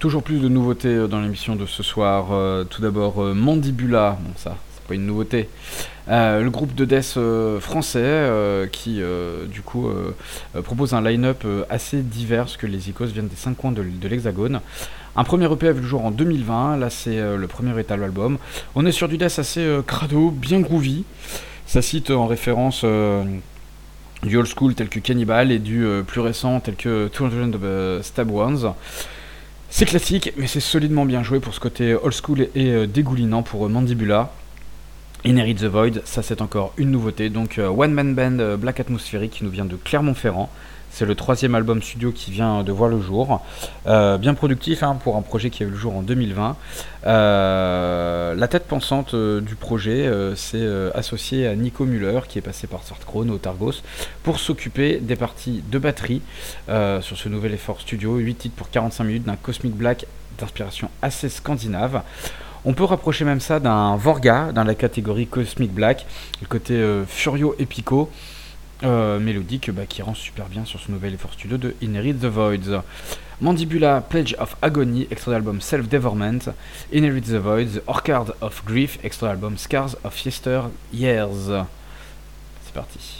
Toujours plus de nouveautés dans l'émission de ce soir. Tout d'abord Mandibula, bon ça c'est pas une nouveauté. Le groupe de death français qui du coup propose un line-up assez divers que les icônes viennent des 5 coins de l'Hexagone. Un premier EP a vu le jour en 2020, là c'est le premier étal album. On est sur du death assez crado, bien groovy. Ça cite en référence du old school tel que Cannibal et du plus récent tel que 200 Stab Wounds. C'est classique, mais c'est solidement bien joué pour ce côté old school et dégoulinant pour Mandibula. Inherit the Void, ça c'est encore une nouveauté. Donc One Man Band Black Atmospheric qui nous vient de Clermont-Ferrand. C'est le 3e album studio qui vient de voir le jour. Bien productif pour un projet qui a eu le jour en 2020. La tête pensante du projet s'est associée à Nico Müller qui est passé par Sartkrone au Targos pour s'occuper des parties de batterie sur ce nouvel effort studio. 8 titres pour 45 minutes d'un Cosmic Black d'inspiration assez scandinave. On peut rapprocher même ça d'un Vorga dans la catégorie Cosmic Black, le côté Furio Epico. Mélodique qui rend super bien sur ce nouvel effort studio de Inherit the Voids. Mandibula, Pledge of Agony, extrait d'album Self-Devorment. Inherit the Voids, Orchard of Grief, extrait d'album Scars of Yester Years. C'est parti.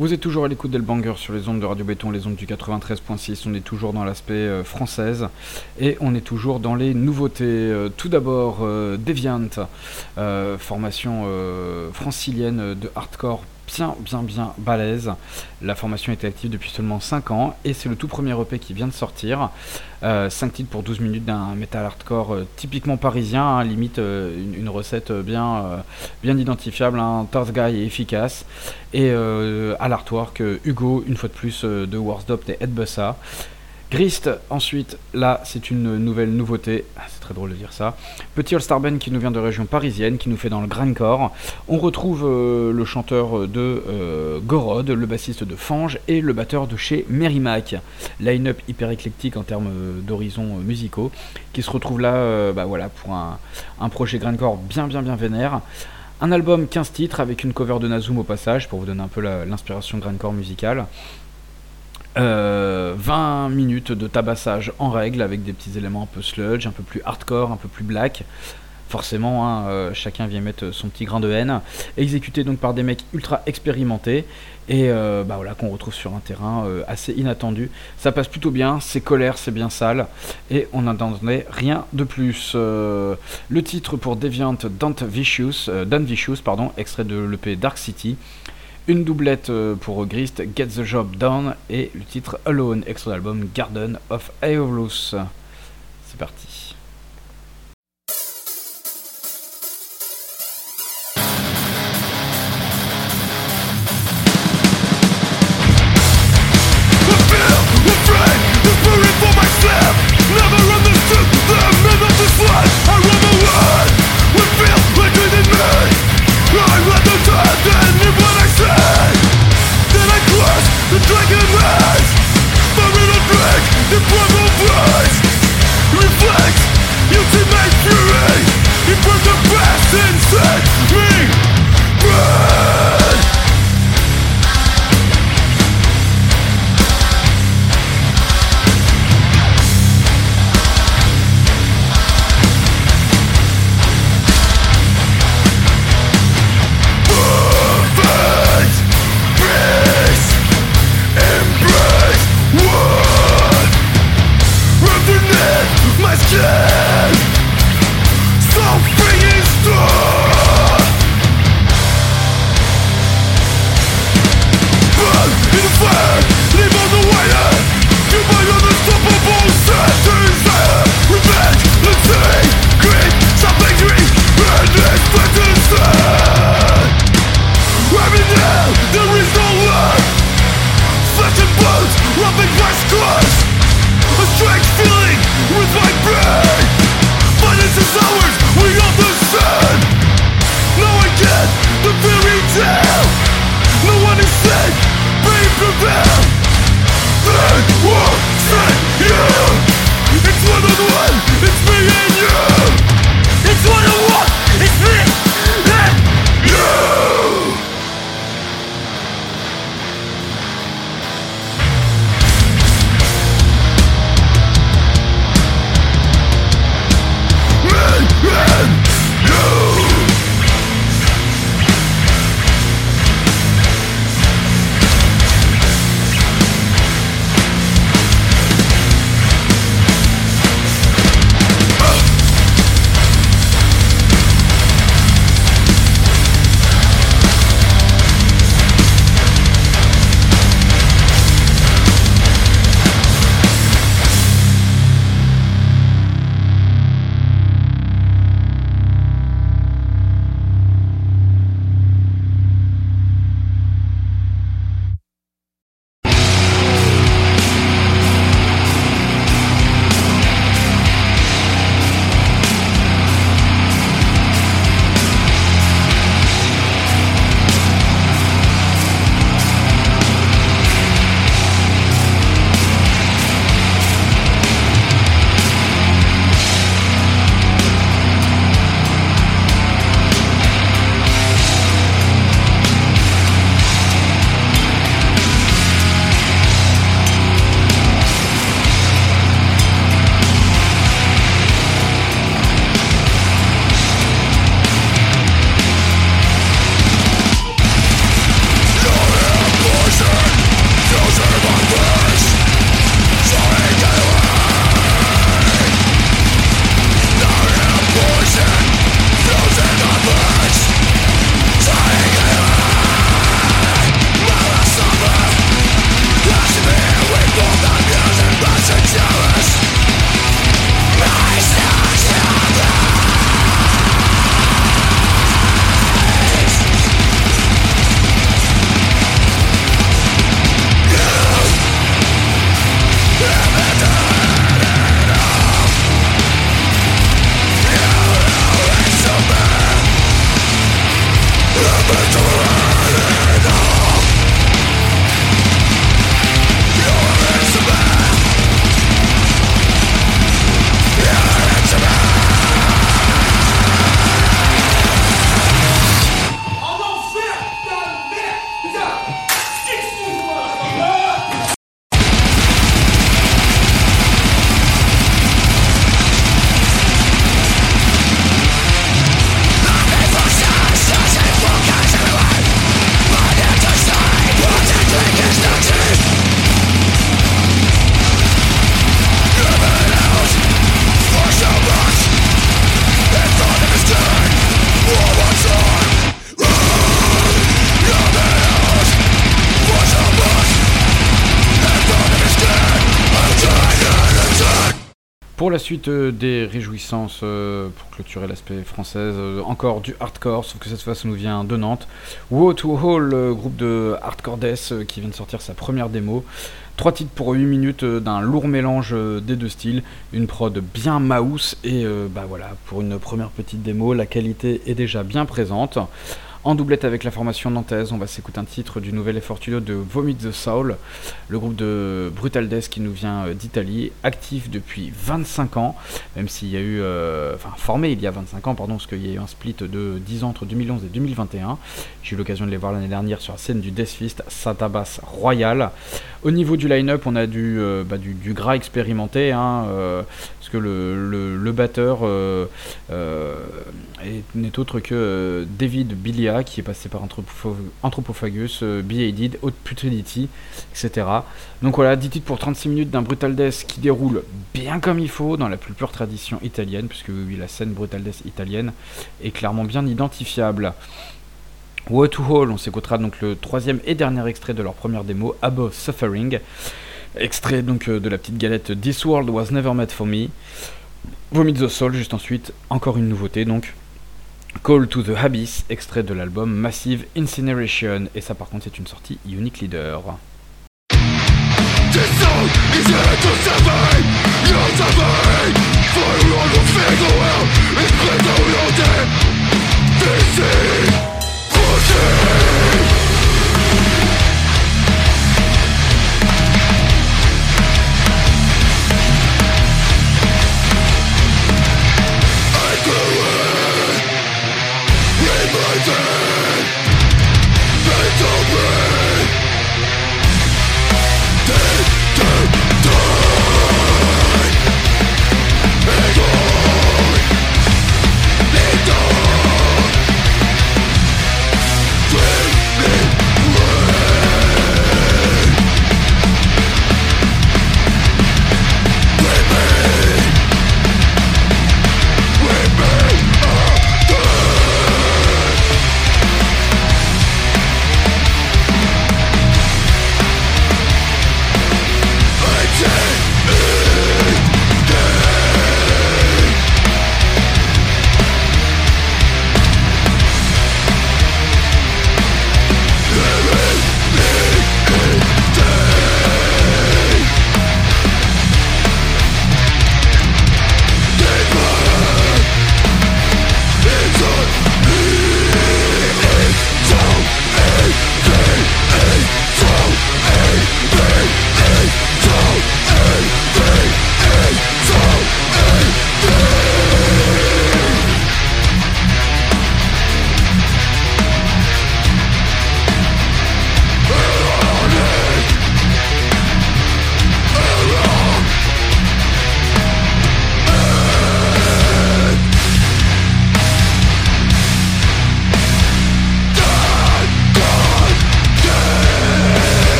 Vous êtes toujours à l'écoute d'Elbanger sur les ondes de Radio Béton, les ondes du 93.6. On est toujours dans l'aspect française et on est toujours dans les nouveautés. Tout d'abord, Deviant, formation francilienne de hardcore bien balèze. La formation était active depuis seulement 5 ans et c'est le tout premier EP qui vient de sortir. 5 titres pour 12 minutes d'un metal hardcore typiquement parisien, hein, limite une recette bien identifiable, un tough guy et efficace. Et à l'artwork, Hugo, une fois de plus, de Warsdopt et Ed Bussa. Grist, ensuite, là c'est une nouvelle nouveauté, c'est très drôle de dire ça. Petit All-Star Band qui nous vient de région parisienne, qui nous fait dans le grindcore. On retrouve le chanteur de Gorod, le bassiste de Fange et le batteur de chez Merrimack. Line-up hyper éclectique en termes d'horizons musicaux, qui se retrouve là pour un projet grindcore bien vénère. Un album 15 titres avec une cover de Nazum au passage, pour vous donner un peu l'inspiration grindcore musicale. 20 minutes de tabassage en règle avec des petits éléments un peu sludge, un peu plus hardcore, un peu plus black. Forcément, hein, chacun vient mettre son petit grain de haine. Exécuté donc par des mecs ultra expérimentés et qu'on retrouve sur un terrain assez inattendu. Ça passe plutôt bien, c'est colère, c'est bien sale et on n'attendait rien de plus. Le titre pour Deviant, Don't Vicious, extrait de l'EP Dark City. Une doublette pour Grist, Get the Job Done, et le titre Alone, extrait d'album Garden of Aeolus. C'est parti. The dragon rise, the riddle break, the primal voice reflects ultimate fury. He broke the past and set me free. My skin, something is done. Burn in the fire, leave on the wire. Give my unstoppable desire. Revenge, let's say, greed, some victory, and expectancy. I'm in hell, there is no love. Flesh and bones, rubbing my scars. A strange feeling with my brain. Violence is ours, we understand. Now I get the fairy tale. No one is safe, brave prevail. They will save you. It's one on one, it's me and you. It's one on one, it's me and you. Pour la suite des réjouissances, pour clôturer l'aspect française, encore du hardcore, sauf que cette fois ça nous vient de Nantes. Woe to All, le groupe de hardcore death qui vient de sortir sa première démo. 3 titres pour 8 minutes d'un lourd mélange des deux styles, une prod bien mouse et voilà, pour une première petite démo, la qualité est déjà bien présente. En doublette avec la formation nantaise, on va s'écouter un titre du nouvel effort studio de Vomit the Soul, le groupe de Brutal Death qui nous vient d'Italie, actif depuis 25 ans, même s'il y a eu, formé il y a 25 ans, pardon, parce qu'il y a eu un split de 10 ans entre 2011 et 2021. J'ai eu l'occasion de les voir l'année dernière sur la scène du Deathfest, ça tabasse royal. Au niveau du line-up, on a du gras expérimenté, parce que le batteur n'est autre que David Bilia, qui est passé par Anthropophagus, Beheaded, Haute Putridity, etc. Donc voilà, 10 titres pour 36 minutes d'un Brutal Death qui déroule bien comme il faut, dans la plus pure tradition italienne, puisque oui, la scène Brutal Death italienne est clairement bien identifiable. Woe to All, on s'écoutera donc le troisième et dernier extrait de leur première démo, Above Suffering, extrait donc de la petite galette This World Was Never Made For Me. Vomit the Soul, juste ensuite, encore une nouveauté donc, Call to the Abyss, extrait de l'album Massive Incineration, et ça par contre c'est une sortie Unique Leader.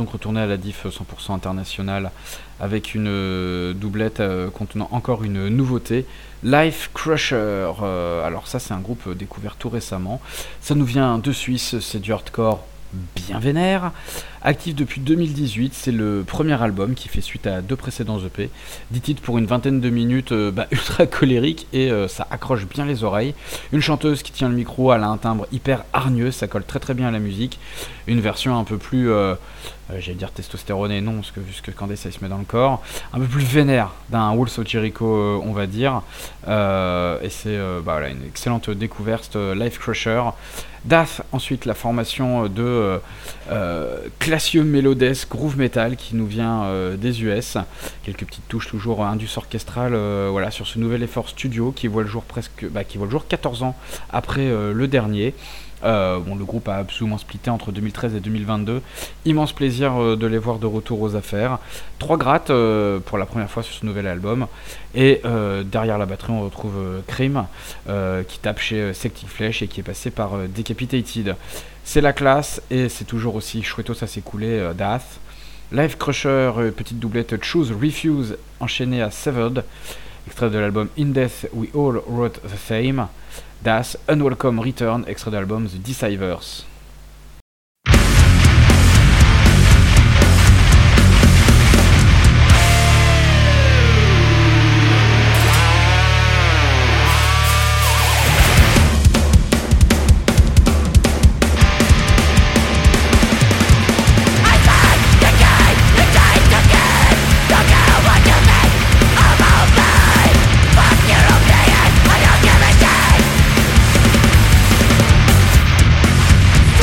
donc retourné à la diff 100% internationale avec une doublette contenant encore une nouveauté, Life Crusher. Alors ça c'est un groupe découvert tout récemment, ça nous vient de Suisse, c'est du hardcore bien vénère. Actif depuis 2018, c'est le premier album qui fait suite à 2 précédents EP. 10 titres pour une vingtaine de minutes, ultra colérique et ça accroche bien les oreilles. Une chanteuse qui tient le micro, elle a un timbre hyper hargneux, ça colle très très bien à la musique. Une version un peu plus, j'allais dire testostéronée, non, parce que vu ce que Candace il se met dans le corps, un peu plus vénère d'un Wolves of Jericho, on va dire. Et c'est voilà, une excellente découverte, Life Crusher. Death, ensuite la formation de classieux mélodesque groove metal qui nous vient des US, quelques petites touches toujours indus orchestrales, voilà, sur ce nouvel effort studio qui voit le jour 14 ans après le dernier. Le groupe a absolument splitté entre 2013 et 2022. Immense plaisir de les voir de retour aux affaires. 3 grattes pour la première fois sur ce nouvel album. Et derrière la batterie, on retrouve Cream qui tape chez Sectic Flesh et qui est passé par Decapitated. C'est la classe et c'est toujours aussi chouettos à s'écouler. Death. Life Crusher, petite doublette Choose Refuse enchaînée à Severed, extrait de l'album In Death We All Wrote the Same. Das Unwelcome Return, extrait de l'album The Deceivers. I don't give a shit.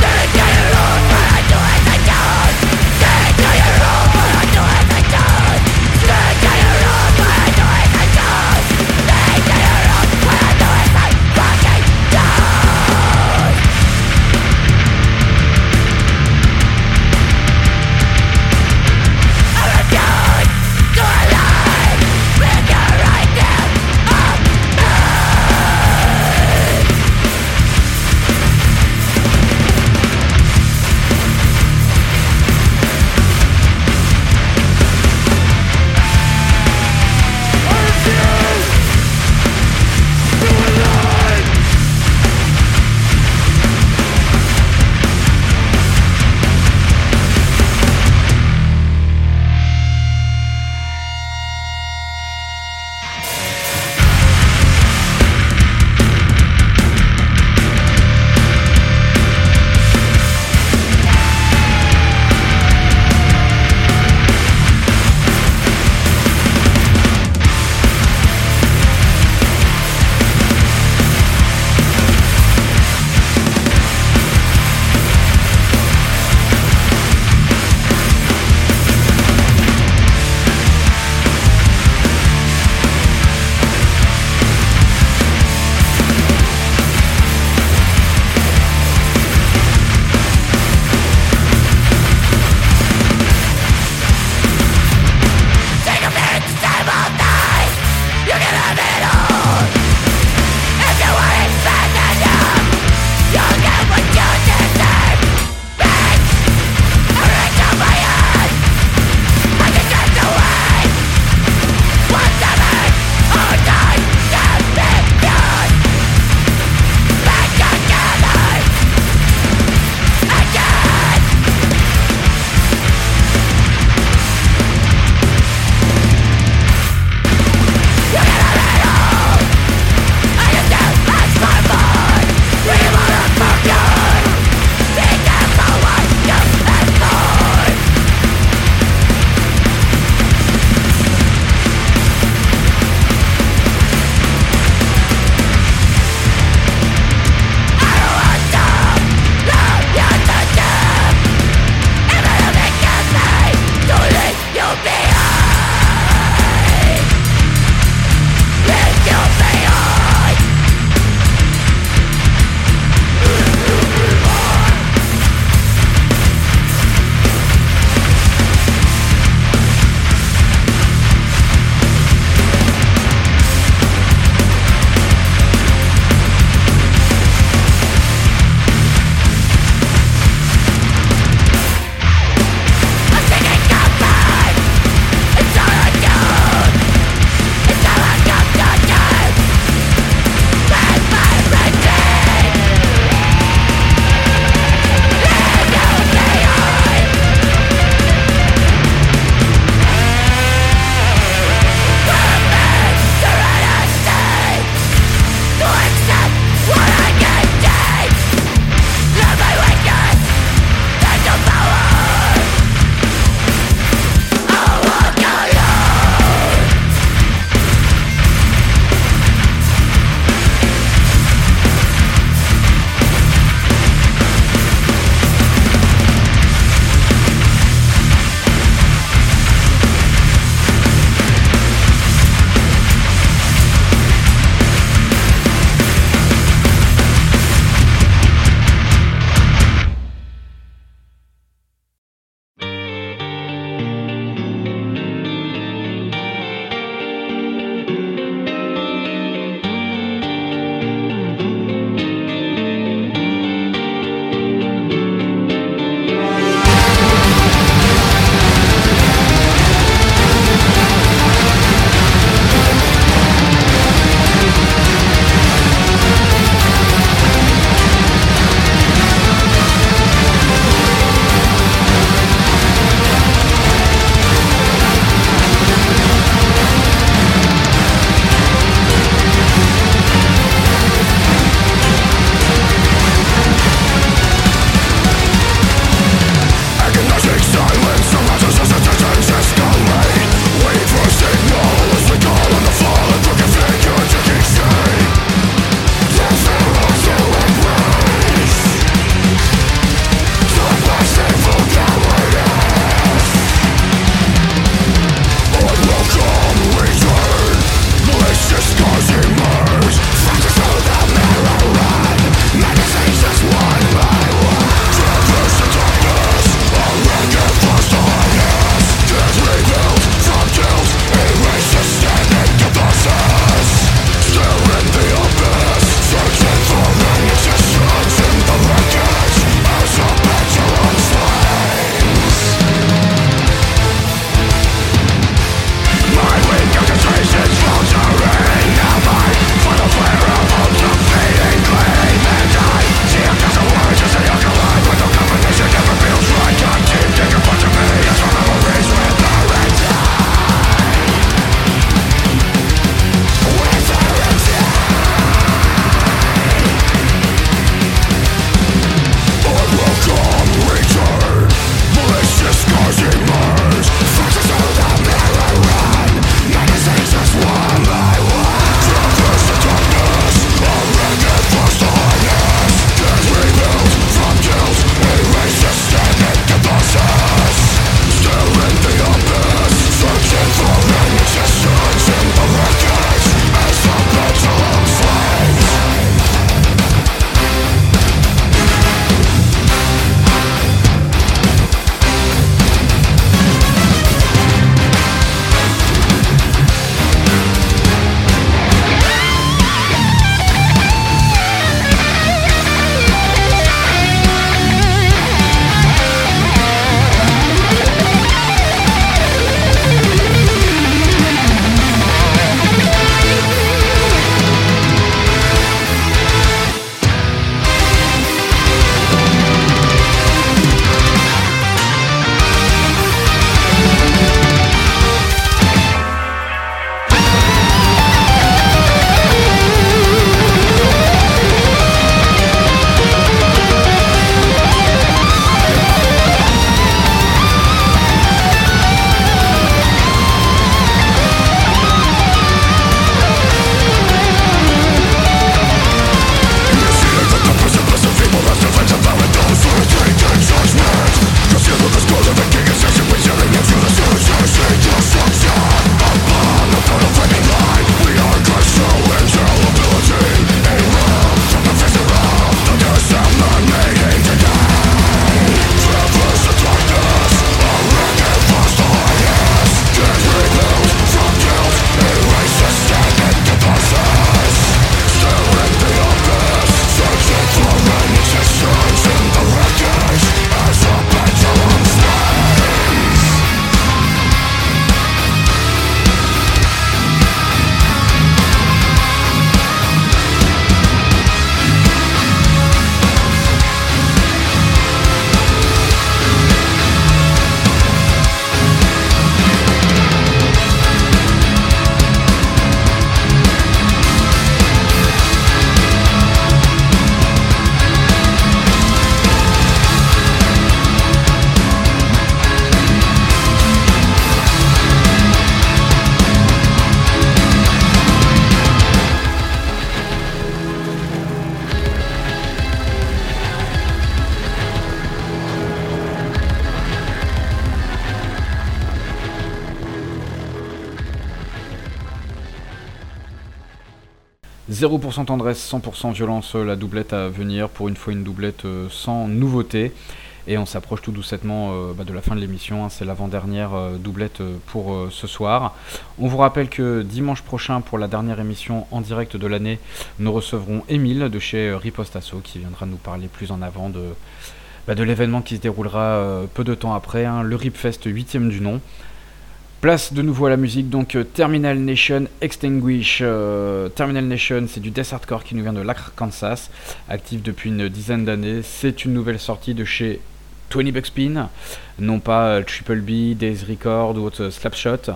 0% tendresse, 100% violence, la doublette à venir, pour une fois une doublette sans nouveauté. Et on s'approche tout doucettement de la fin de l'émission, hein. C'est l'avant-dernière doublette pour ce soir. On vous rappelle que dimanche prochain, pour la dernière émission en direct de l'année, nous recevrons Émile de chez Riposte Asso qui viendra nous parler plus en avant de l'événement qui se déroulera peu de temps après, hein, le Ripfest 8ème du nom. Place de nouveau à la musique, donc Terminal Nation Extinguish. Terminal Nation, c'est du death hardcore qui nous vient de l'Arkansas, actif depuis une dizaine d'années. C'est une nouvelle sortie de chez 20 Buck Spin, non pas Triple B, Days Record ou autre Slapshot.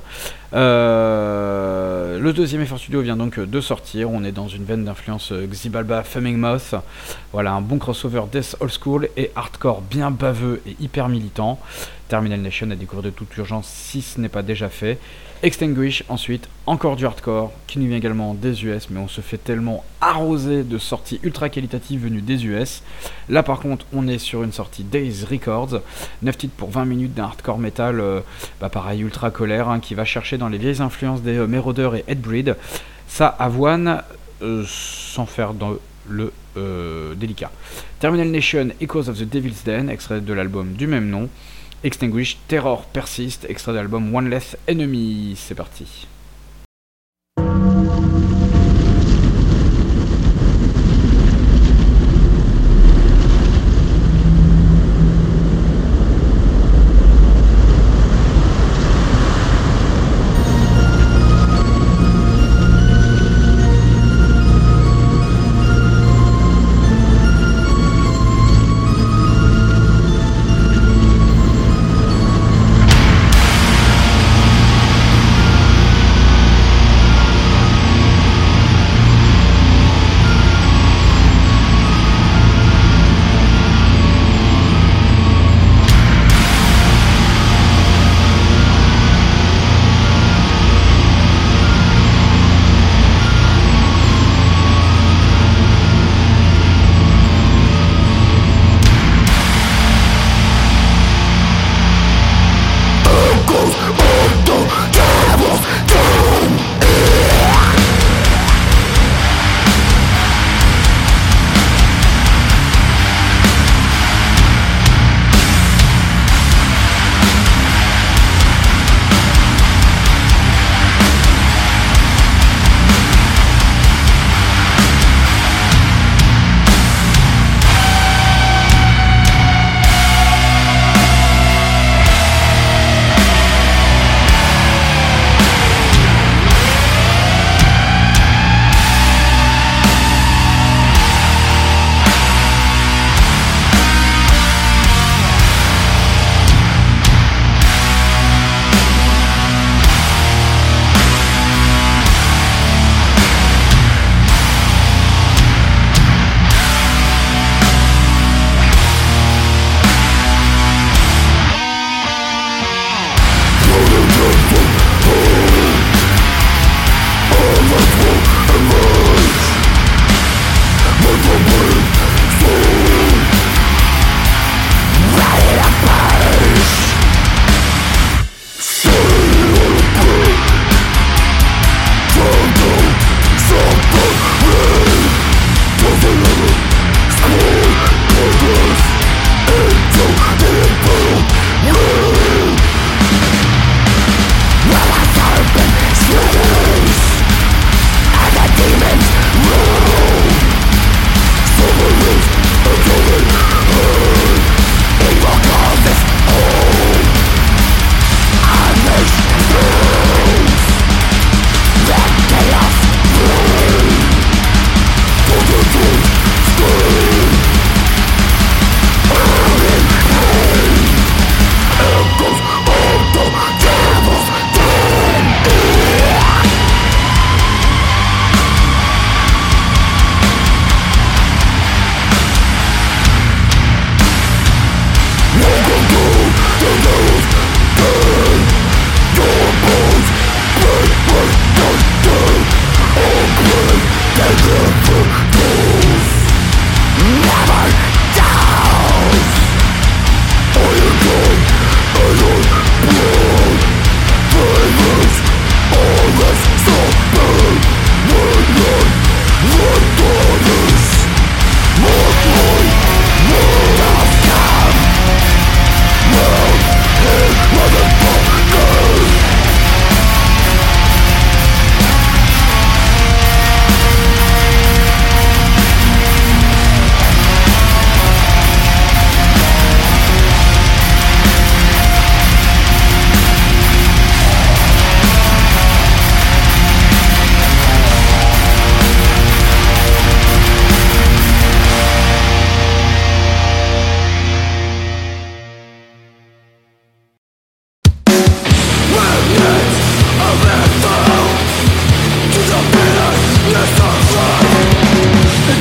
Le deuxième effort studio vient donc de sortir. On est dans une veine d'influence Xibalba, Flaming Moth. Voilà, un bon crossover death old school et hardcore bien baveux et hyper militant. Terminal Nation à découvrir de toute urgence si ce n'est pas déjà fait. Extinguish ensuite, encore du hardcore qui nous vient également des US, mais on se fait tellement arroser de sorties ultra qualitatives venues des US. Là par contre on est sur une sortie Days Records, 9 titres pour 20 minutes d'un hardcore metal pareil ultra colère, hein, qui va chercher dans les vieilles influences des Marauder et Headbreed. Ça avoine sans faire dans le délicat. Terminal Nation, Echoes of the Devil's Den, extrait de l'album du même nom. Extinguish, Terror Persist, extrait de l'album One Less Enemy. C'est parti.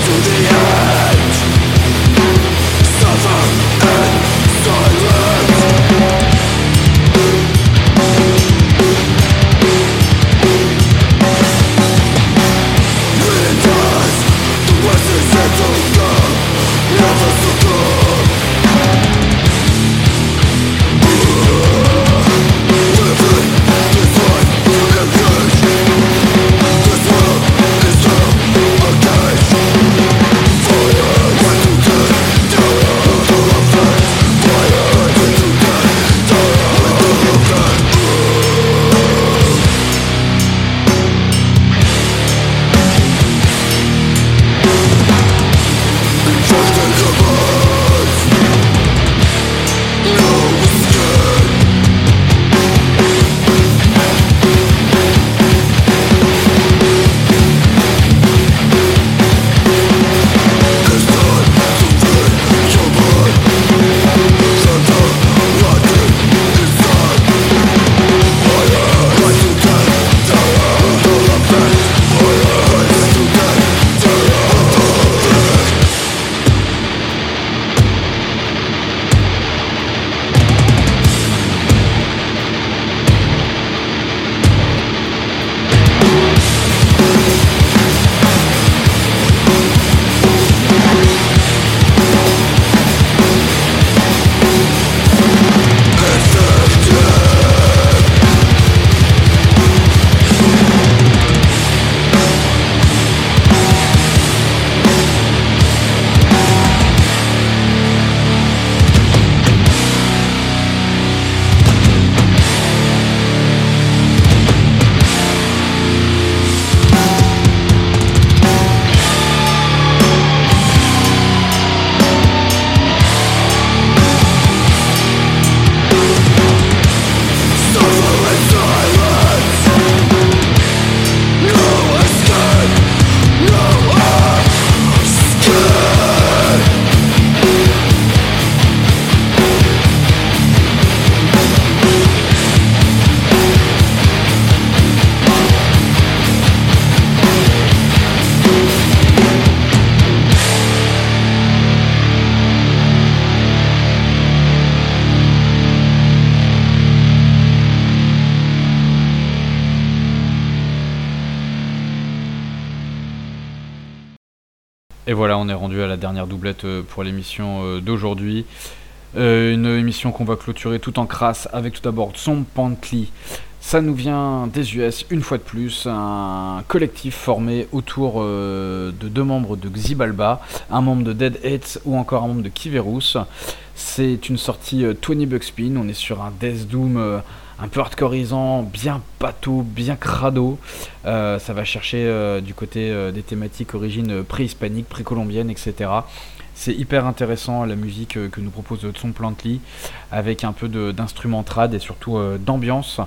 Et voilà, on est rendu à la dernière doublette pour l'émission d'aujourd'hui. Une émission qu'on va clôturer tout en crasse avec tout d'abord Zomb Pantley. Ça nous vient des US une fois de plus, un collectif formé autour de deux membres de Xibalba, un membre de Deadheads ou encore un membre de Kiverus. C'est une sortie 20 Bucks Spin, on est sur un Death Doom un peu hardcoreisant, bien bateau, bien crado. Ça va chercher du côté des thématiques origines préhispaniques, précolombiennes, etc. C'est hyper intéressant la musique que nous propose Zomb Pantley, avec un peu d'instruments trad et surtout d'ambiance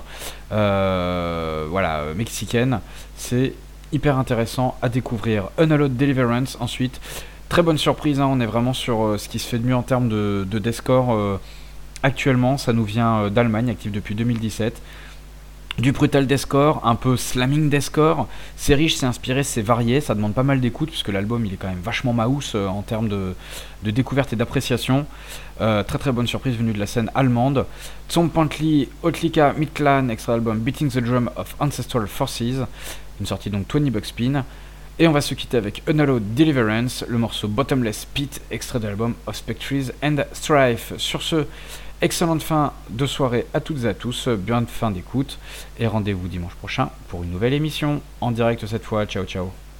mexicaine. C'est hyper intéressant à découvrir. Unhallowed Deliverance ensuite. Très bonne surprise, hein, on est vraiment sur ce qui se fait de mieux en termes de deathcore actuellement. Ça nous vient d'Allemagne, actif depuis 2017. Du brutal deathcore, un peu slamming deathcore. C'est riche, c'est inspiré, c'est varié, ça demande pas mal d'écoute puisque l'album il est quand même vachement mouse en termes de découverte et d'appréciation. Très très bonne surprise venue de la scène allemande. Zomb Pantley, Otlika Midclan, extra album Beating the Drum of Ancestral Forces, une sortie donc 20 Bucks Spin. Et on va se quitter avec Unhallowed Deliverance, le morceau Bottomless Pit, extrait de l'album of Spectres and Strife. Sur ce, excellente fin de soirée à toutes et à tous, bonne fin d'écoute, et rendez-vous dimanche prochain pour une nouvelle émission, en direct cette fois. Ciao ciao.